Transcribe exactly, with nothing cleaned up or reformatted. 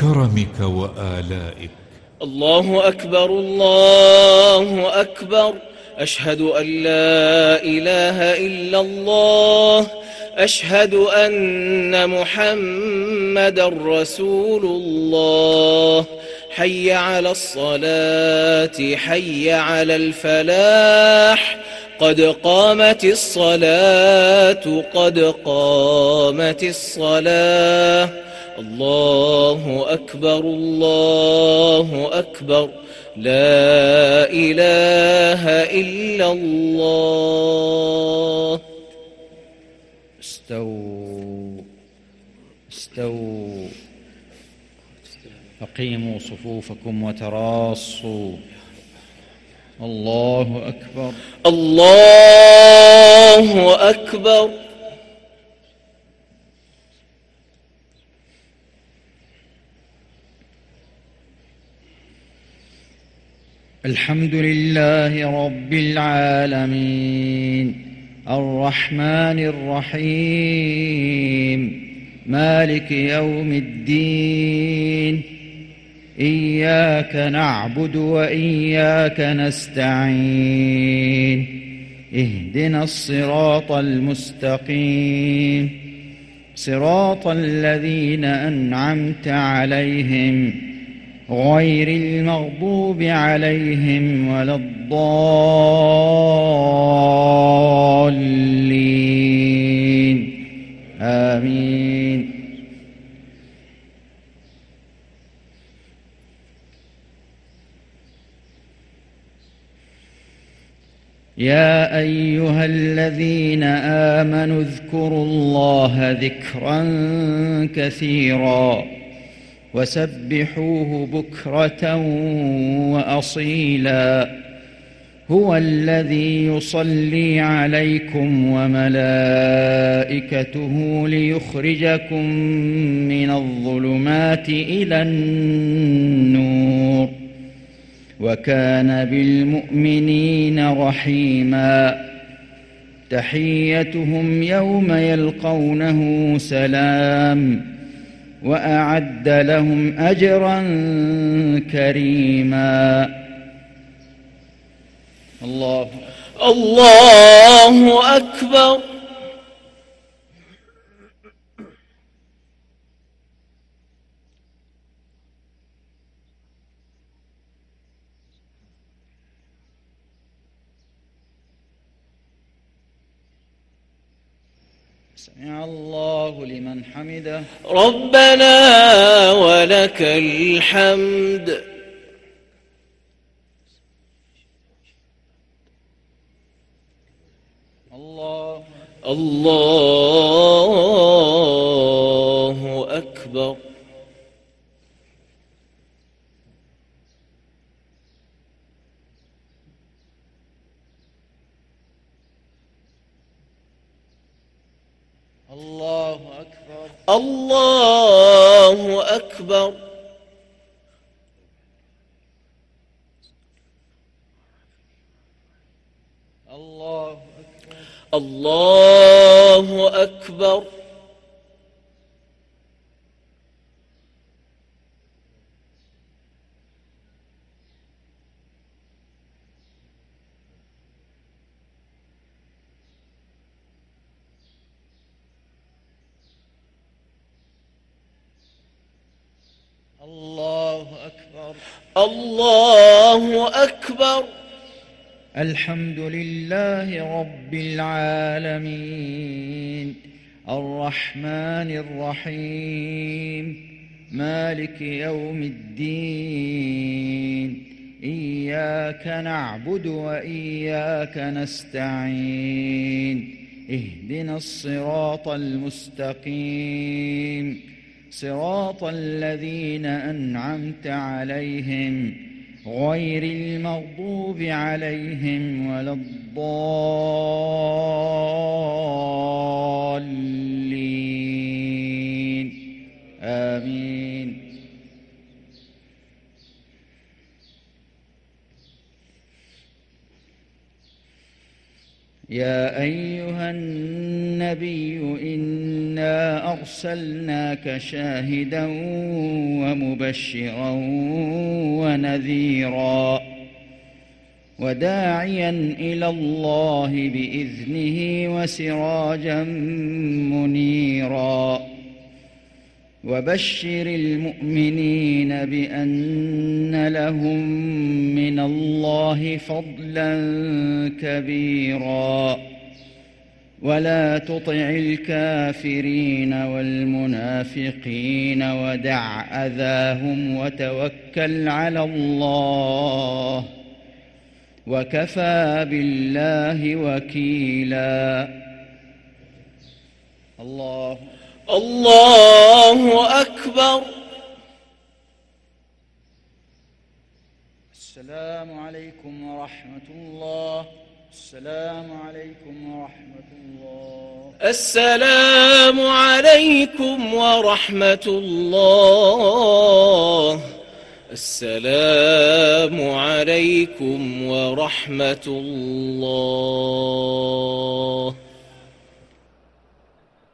كرمك وآلائك. الله أكبر الله أكبر، أشهد أن لا إله إلا الله، أشهد أن محمدًا رسول الله. حي على الصلاة حي على الفلاح، قد قامت الصلاة قد قامت الصلاة. الله أكبر الله أكبر، لا إله إلا الله. استووا استووا، أقيموا صفوفكم وتراصوا. الله أكبر الله أكبر. الحمد لله رب العالمين، الرحمن الرحيم، مالك يوم الدين. إياك نعبد وإياك نستعين، اهدنا الصراط المستقيم، صراط الذين أنعمت عليهم غير المغضوب عليهم ولا الضالين، آمين. يا أيها الذين آمنوا اذكروا الله ذكرا كثيرا وسبحوه بكرة وأصيلا. هو الذي يصلي عليكم وملائكته ليخرجكم من الظلمات إلى النور، وكان بالمؤمنين رحيما. تحيتهم يوم يلقونه سلام، وأعد لهم أجرا كريما. الله الله أكبر. سمع الله لمن حمده. ربنا ولك الحمد. الله الله أكبر. الله أكبر. الله أكبر. الله أكبر. الله أكبر. الله أكبر. الله أكبر. الحمد لله رب العالمين، الرحمن الرحيم، مالك يوم الدين. إياك نعبد وإياك نستعين، اهدنا الصراط المستقيم، صراط الذين أنعمت عليهم غير المغضوب عليهم ولا الضالين، آمين. يا أيها النبي إنا أرسلناك شاهدا ومبشرا ونذيرا وداعيا إلى الله بإذنه وسراجا منيرا وبشر المؤمنين بأن لهم من الله فضلا كبيرا ولا تطع الكافرين والمنافقين ودع أذاهم وتوكل على الله وكفى بالله وكيلا. الله الله أكبر. السلام عليكم ورحمة الله. السلام عليكم ورحمة الله. السلام عليكم ورحمة الله. السلام عليكم ورحمة الله.